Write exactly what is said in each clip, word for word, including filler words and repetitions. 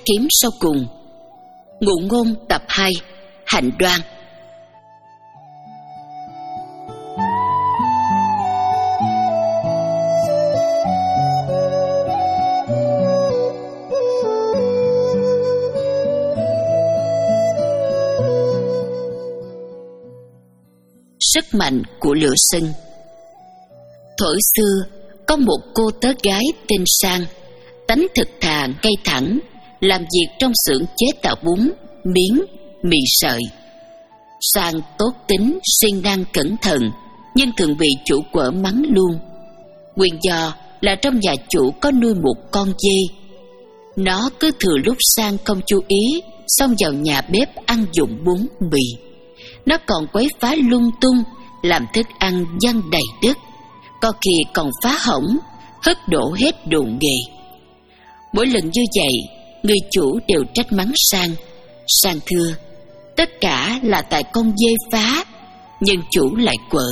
kiếm sau cùng. Ngụ ngôn tập hai, Hạnh đoan. Sức mạnh của lửa sân. Thuở xưa, có một cô tớ gái tên Sang, tánh thực thà ngay thẳng, làm việc trong xưởng chế tạo bún, miến, mì sợi. Sang tốt tính, siêng năng cẩn thận, nhưng thường bị chủ quở mắng luôn. Nguyên do là trong nhà chủ có nuôi một con dê. Nó cứ thừa lúc Sang không chú ý, xông vào nhà bếp ăn dụng bún mì. Nó còn quấy phá lung tung, làm thức ăn văng đầy đất, có khi còn phá hỏng, hất đổ hết đồ nghề. Mỗi lần như vậy, người chủ đều trách mắng Sang. Sang thưa, tất cả là tại con dê phá, nhưng chủ lại quở.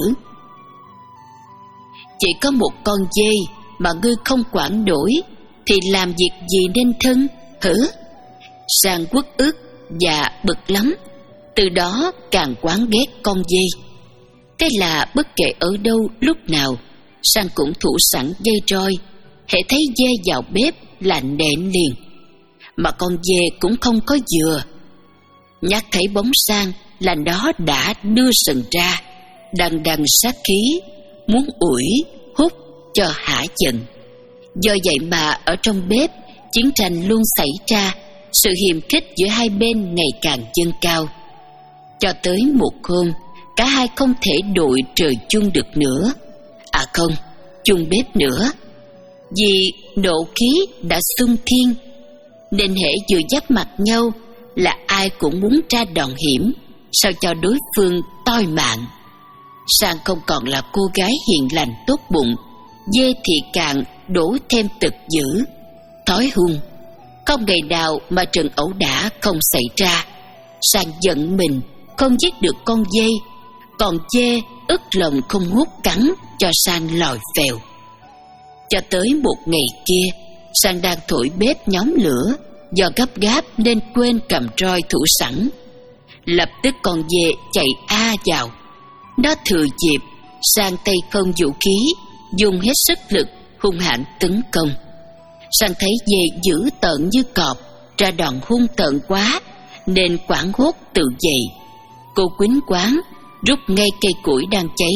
Chỉ có một con dê mà ngươi không quản nổi, thì làm việc gì nên thân, hử? Sang uất ức và bực lắm, từ đó càng quán ghét con dê. Thế là bất kể ở đâu lúc nào, Sang cũng thủ sẵn dây roi, hễ thấy dê vào bếp là nện liền. Mà con dê cũng không có vừa. Nhắc thấy bóng Sang là nó đã đưa sừng ra, đằng đằng sát khí, muốn ủi hút cho hả giận. Do vậy mà ở trong bếp, chiến tranh luôn xảy ra, sự hiềm khích giữa hai bên ngày càng dâng cao. Cho tới một hôm, cả hai không thể đội trời chung được nữa. À không, chung bếp nữa. Vì nộ khí đã xung thiên, nên hễ vừa giáp mặt nhau là ai cũng muốn ra đòn hiểm, sao cho đối phương toi mạng. Sang không còn là cô gái hiền lành tốt bụng, dê thì càng đổ thêm tật dữ, thói hung. Không ngày nào mà trận ẩu đả không xảy ra. Sang giận mình không giết được con dê, còn dê ức lòng không hút cắn cho Sang lòi phèo. Cho tới một ngày kia, Sang đang thổi bếp nhóm lửa, do gấp gáp nên quên cầm roi thủ sẵn. Lập tức con dê chạy a vào. Nó thừa dịp, Sang tay không vũ khí, dùng hết sức lực hung hãn tấn công. Sang thấy dê dữ tợn như cọp, ra đòn hung tợn quá, nên quảng hốt tự dậy. Cô quýnh quáng rút ngay cây củi đang cháy,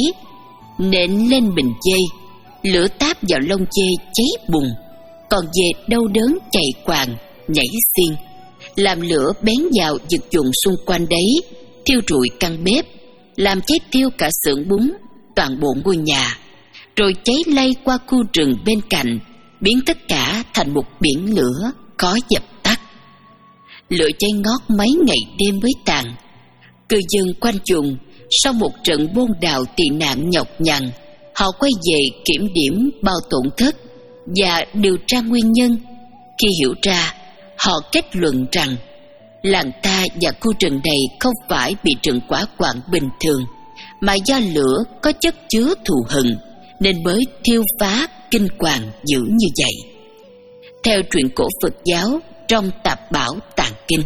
nện lên bình dê. Lửa táp vào lông dê cháy bùng. Con dê đau đớn chạy quàng, nhảy xiên, làm lửa bén vào vật dụng xung quanh đấy, thiêu rụi căn bếp, làm cháy tiêu cả xưởng bún, toàn bộ ngôi nhà, rồi cháy lây qua khu rừng bên cạnh, biến tất cả thành một biển lửa khó dập tắt. Lửa cháy ngót mấy ngày đêm mới tàn. Cư dân quanh vùng sau một trận bôn đào tị nạn nhọc nhằn, họ quay về kiểm điểm bao tổn thất và điều tra nguyên nhân. Khi hiểu ra, họ kết luận rằng làng ta và khu rừng này không phải bị trận hỏa hoạn bình thường, mà do lửa có chất chứa thù hận nên mới thiêu phá kinh hoàng dữ như vậy. Theo truyện cổ Phật giáo trong Tạp Bảo Tạng Kinh.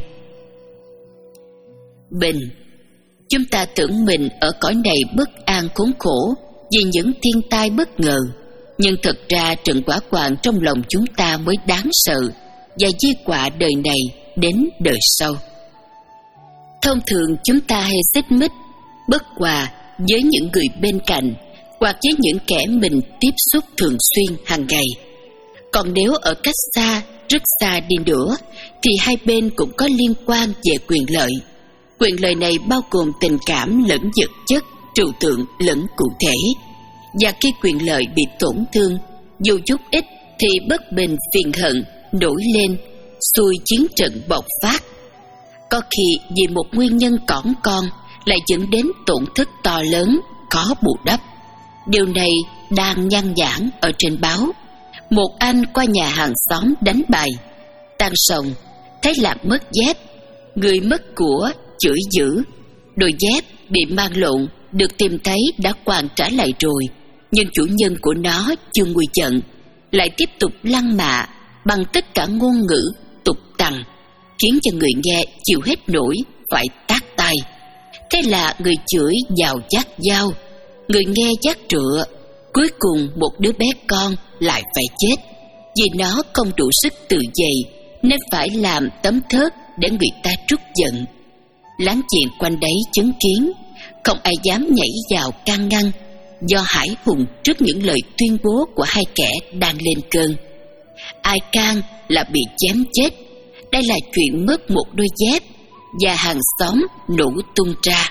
Bình, chúng ta tưởng mình ở cõi này bất an khốn khổ vì những thiên tai bất ngờ, nhưng thật ra trận hỏa hoạn trong lòng chúng ta mới đáng sợ và di họa đời này đến đời sau. Thông thường chúng ta hay xích mích, bất hòa với những người bên cạnh hoặc với những kẻ mình tiếp xúc thường xuyên hàng ngày. Còn nếu ở cách xa, rất xa đi nữa, thì hai bên cũng có liên quan về quyền lợi. Quyền lợi này bao gồm tình cảm lẫn vật chất, trừu tượng lẫn cụ thể. Và khi quyền lợi bị tổn thương, dù chút ít thì bất bình phiền hận nổi lên, xui chiến trận bộc phát. Có khi vì một nguyên nhân cỏn con lại dẫn đến tổn thất to lớn, khó bù đắp. Điều này đang nhan nhản ở trên báo. Một anh qua nhà hàng xóm đánh bài, tan sòng, thấy làm mất dép, người mất của chửi dữ. Đôi dép bị mang lộn được tìm thấy đã hoàn trả lại rồi, nhưng chủ nhân của nó chưa nguôi giận, lại tiếp tục lăng mạ bằng tất cả ngôn ngữ tục tằn khiến cho người nghe chịu hết nổi phải tát tay. Thế là người chửi vào chát dao, người nghe chát rựa. Cuối cùng một đứa bé con lại phải chết, vì nó không đủ sức tự vệ nên phải làm tấm thớt để người ta trút giận. Láng giềng quanh đấy chứng kiến, không ai dám nhảy vào can ngăn, do hãi hùng trước những lời tuyên bố của hai kẻ đang lên cơn. Ai can là bị chém chết. Đây là chuyện mất một đôi dép, và hàng xóm nổ tung ra.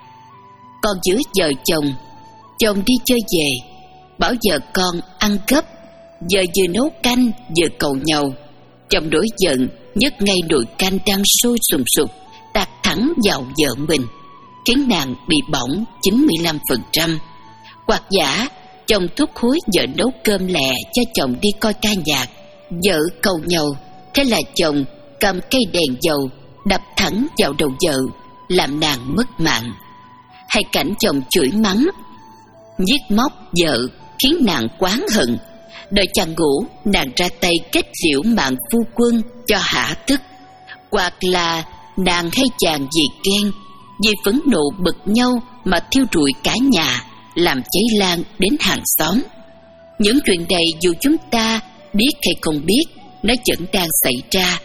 Còn giữa vợ chồng, chồng đi chơi về, bảo vợ con ăn gấp, vợ vừa nấu canh vừa cầu nhau. Chồng nổi giận nhấc ngay nồi canh đang sôi sùng sục tạt thẳng vào vợ mình, khiến nàng bị bỏng chín mươi lăm phần trăm. Hoặc giả chồng thúc hối vợ nấu cơm lẹ cho chồng đi coi ca nhạc, vợ cầu nhau. Thế là chồng cầm cây đèn dầu đập thẳng vào đầu vợ, làm nàng mất mạng. Hay cảnh chồng chửi mắng, giết móc vợ khiến nàng oán hận. Đợi chàng ngủ, nàng ra tay kết liễu mạng phu quân cho hả tức. Hoặc là nàng hay chàng vì ghen, vì phẫn nộ bực nhau mà thiêu rụi cả nhà, làm cháy lan đến hàng xóm. Những chuyện này dù chúng ta biết hay không biết, nó vẫn đang xảy ra,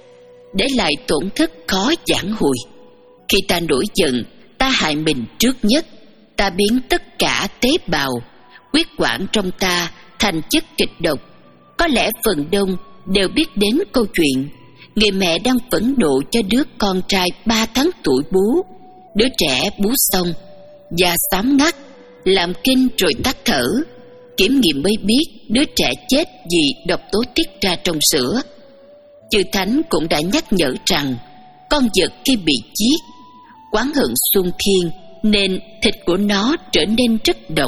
để lại tổn thất khó vãn hồi. Khi ta nổi giận, ta hại mình trước nhất. Ta biến tất cả tế bào, huyết quản trong ta thành chất kịch độc. Có lẽ phần đông đều biết đến câu chuyện người mẹ đang phẫn nộ cho đứa con trai ba tháng tuổi bú. Đứa trẻ bú xong, da xám ngắt, làm kinh rồi tắt thở. Kiểm nghiệm mới biết đứa trẻ chết vì độc tố tiết ra trong sữa. Chư Thánh cũng đã nhắc nhở rằng con vật khi bị giết, oán hận xung thiên nên thịt của nó trở nên rất độc.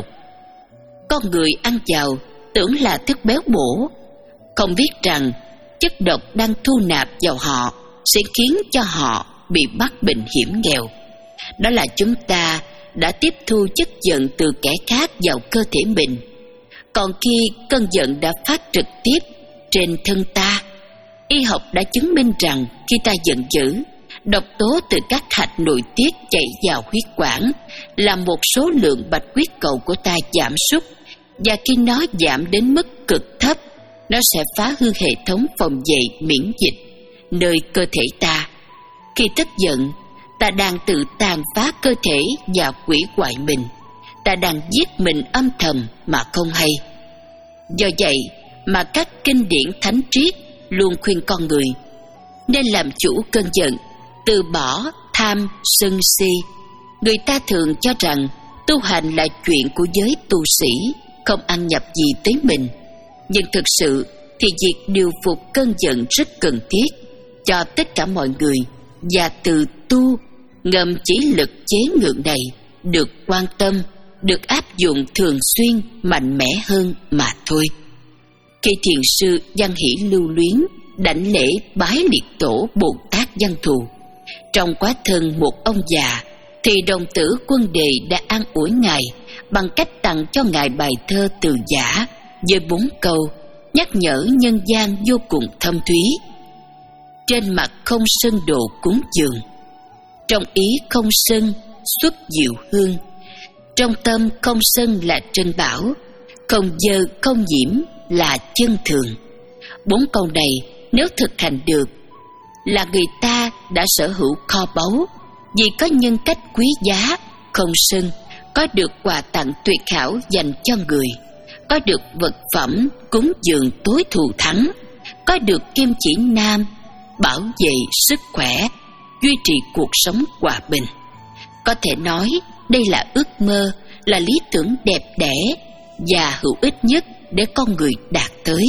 Con người ăn vào tưởng là thức béo bổ, không biết rằng chất độc đang thu nạp vào họ sẽ khiến cho họ bị mắc bệnh hiểm nghèo. Đó là chúng ta đã tiếp thu chất giận từ kẻ khác vào cơ thể mình. Còn khi cơn giận đã phát trực tiếp trên thân ta, y học đã chứng minh rằng khi ta giận dữ, độc tố từ các hạch nội tiết chảy vào huyết quản, làm một số lượng bạch huyết cầu của ta giảm sút, và khi nó giảm đến mức cực thấp, nó sẽ phá hư hệ thống phòng vệ miễn dịch nơi cơ thể ta. Khi tức giận, ta đang tự tàn phá cơ thể và hủy hoại mình. Ta đang giết mình âm thầm mà không hay. Do vậy mà các kinh điển thánh triết luôn khuyên con người nên làm chủ cơn giận, từ bỏ tham sân si. Người ta thường cho rằng tu hành là chuyện của giới tu sĩ, không ăn nhập gì tới mình. Nhưng thực sự thì việc điều phục cơn giận rất cần thiết cho tất cả mọi người, và từ tu ngầm chỉ lực chế ngự này được quan tâm, được áp dụng thường xuyên mạnh mẽ hơn mà thôi. Khi thiền sư Văn Hỷ Lưu Luyến đảnh lễ bái liệt tổ Bồ Tát Văn Thù trong quá thân một ông già, thì đồng tử Quân Đề đã an ủi ngài bằng cách tặng cho ngài bài thơ Từ Giả với bốn câu nhắc nhở nhân gian vô cùng thâm thúy. Trên mặt không sân đồ cúng dường, trong ý không sân xuất diệu hương, trong tâm không sân là trân bảo, không dơ không nhiễm là chân thường. Bốn câu này nếu thực hành được là người ta đã sở hữu kho báu, vì có nhân cách quý giá, không sân, có được quà tặng tuyệt hảo dành cho người, có được vật phẩm cúng dường tối thù thắng, có được kim chỉ nam bảo vệ sức khỏe, duy trì cuộc sống hòa bình. Có thể nói đây là ước mơ, là lý tưởng đẹp đẽ và hữu ích nhất để con người đạt tới.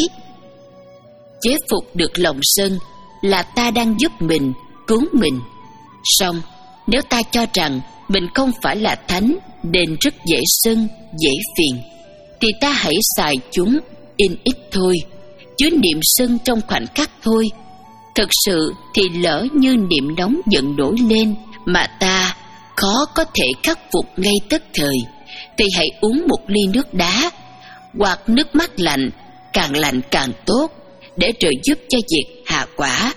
Chế phục được lòng sân là ta đang giúp mình, cứu mình. Song nếu ta cho rằng mình không phải là thánh nên rất dễ sân, dễ phiền, thì ta hãy xài chúng in ít thôi, chứ niệm sân trong khoảnh khắc thôi. Thực sự thì lỡ như niệm nóng giận nổi lên mà ta khó có thể khắc phục ngay tức thời, thì hãy uống một ly nước đá hoặc nước mắt lạnh, càng lạnh càng tốt, để trợ giúp cho việc hạ quả.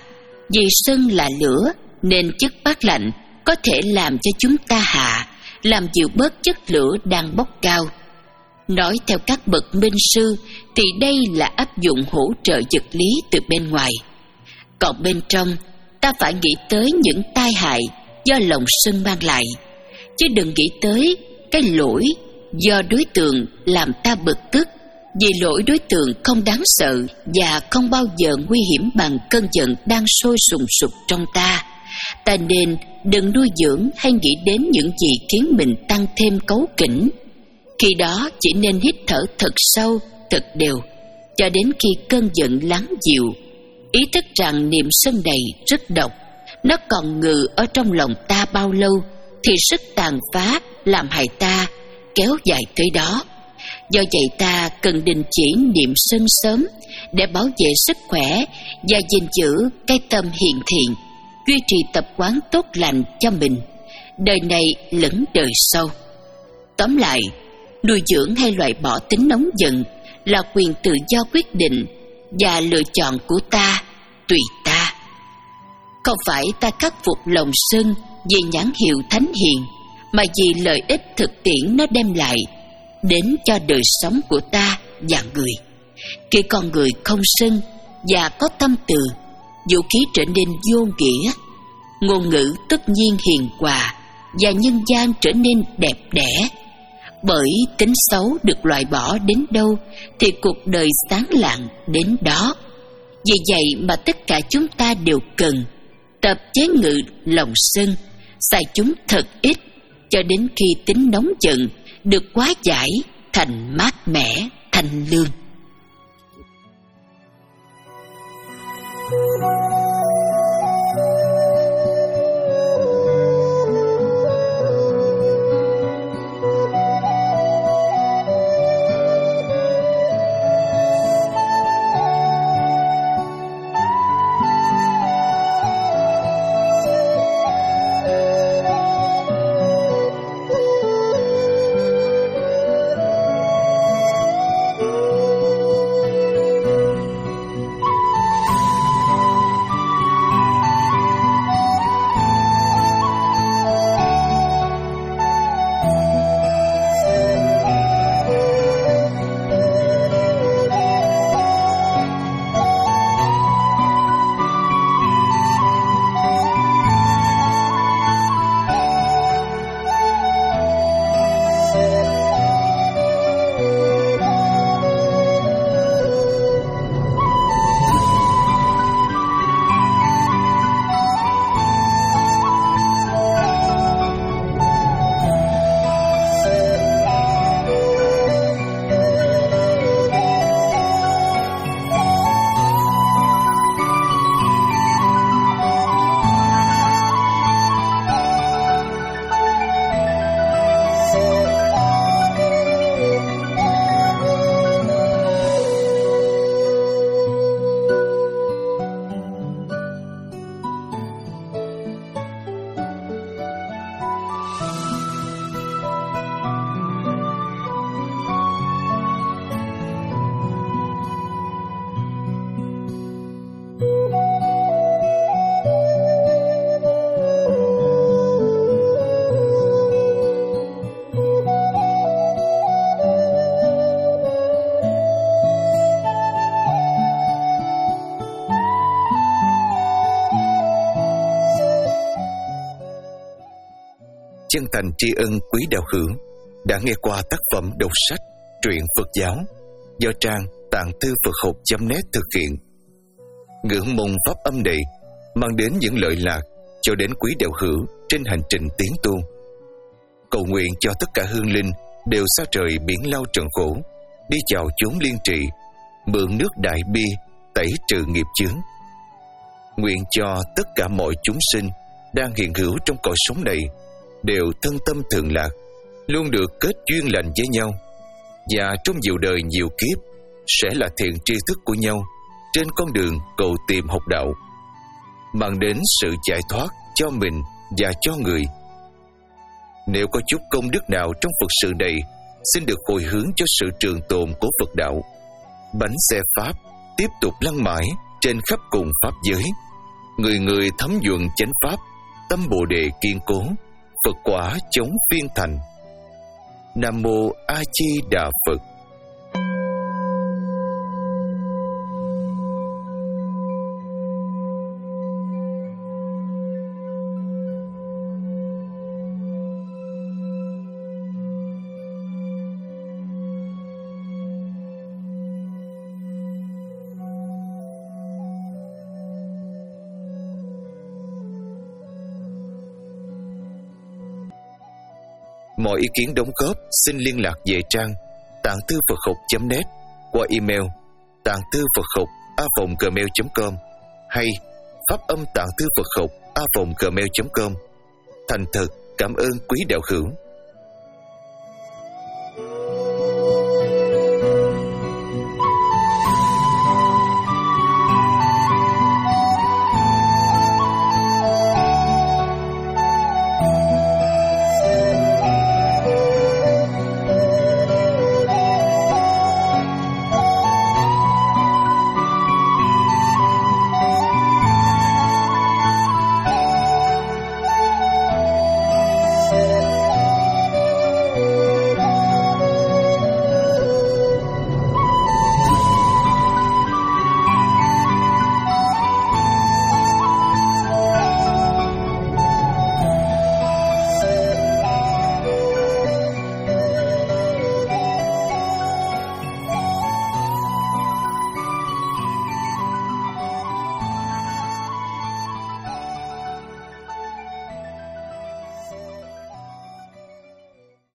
Vì sân là lửa nên chất bát lạnh có thể làm cho chúng ta hạ, làm dịu bớt chất lửa đang bốc cao. Nói theo các bậc minh sư thì đây là áp dụng hỗ trợ vật lý từ bên ngoài. Còn bên trong, ta phải nghĩ tới những tai hại do lòng sân mang lại, chứ đừng nghĩ tới cái lỗi do đối tượng làm ta bực tức, vì lỗi đối tượng không đáng sợ và không bao giờ nguy hiểm bằng cơn giận đang sôi sùng sục trong ta. Ta nên đừng nuôi dưỡng hay nghĩ đến những gì khiến mình tăng thêm cáu kỉnh. Khi đó chỉ nên hít thở thật sâu, thật đều, cho đến khi cơn giận lắng dịu, ý thức rằng niềm sân này rất độc. Nó còn ngự ở trong lòng ta bao lâu thì sức tàn phá làm hại ta kéo dài tới đó. Do vậy ta cần đình chỉ niệm sân sớm để bảo vệ sức khỏe và gìn giữ cái tâm hiền thiện, duy trì tập quán tốt lành cho mình, đời này lẫn đời sau. Tóm lại, nuôi dưỡng hay loại bỏ tính nóng giận là quyền tự do quyết định và lựa chọn của ta, tùy ta. Không phải ta khắc phục lòng sân vì nhãn hiệu thánh hiền, mà vì lợi ích thực tiễn nó đem lại đến cho đời sống của ta và người. Khi con người không sân và có tâm từ, vũ khí trở nên vô nghĩa, ngôn ngữ tất nhiên hiền hòa và nhân gian trở nên đẹp đẽ. Bởi tính xấu được loại bỏ đến đâu thì cuộc đời sáng lạng đến đó. Vì vậy mà tất cả chúng ta đều cần tập chế ngự lòng sân, xài chúng thật ít cho đến khi tính nóng giận được hóa giải thành mát mẻ, thanh lương. Chân thành tri ân quý đạo hữu đã nghe qua tác phẩm đọc sách truyện Phật giáo do trang tạng thư Phật học chấm net thực hiện. Ngưỡng mong pháp âm này mang đến những lợi lạc cho đến quý đạo hữu trên hành trình tiến tu. Cầu nguyện cho tất cả hương linh đều xa trời biển lao trần khổ, đi vào chốn liên trị, mượn nước đại bi tẩy trừ nghiệp chướng. Nguyện cho tất cả mọi chúng sinh đang hiện hữu trong cõi sống này đều thân tâm thường lạc, luôn được kết duyên lành với nhau, và trong nhiều đời nhiều kiếp sẽ là thiện tri thức của nhau trên con đường cầu tìm học đạo, mang đến sự giải thoát cho mình và cho người. Nếu có chút công đức nào trong Phật sự này, xin được hồi hướng cho sự trường tồn của Phật đạo. Bánh xe Pháp tiếp tục lăn mãi trên khắp cùng Pháp giới. người người thấm nhuận chánh pháp, tâm Bồ đề kiên cố, Phật quả chống phiên thành. Nam mô A Di Đà Phật. Mọi ý kiến đóng góp xin liên lạc về trang tạng thư Phật học chấm net qua email tạng thư Phật học a vòng gmail chấm com hay pháp âm tạng thư Phật học a vòng gmail chấm com. Thành thật cảm ơn quý đạo hữu.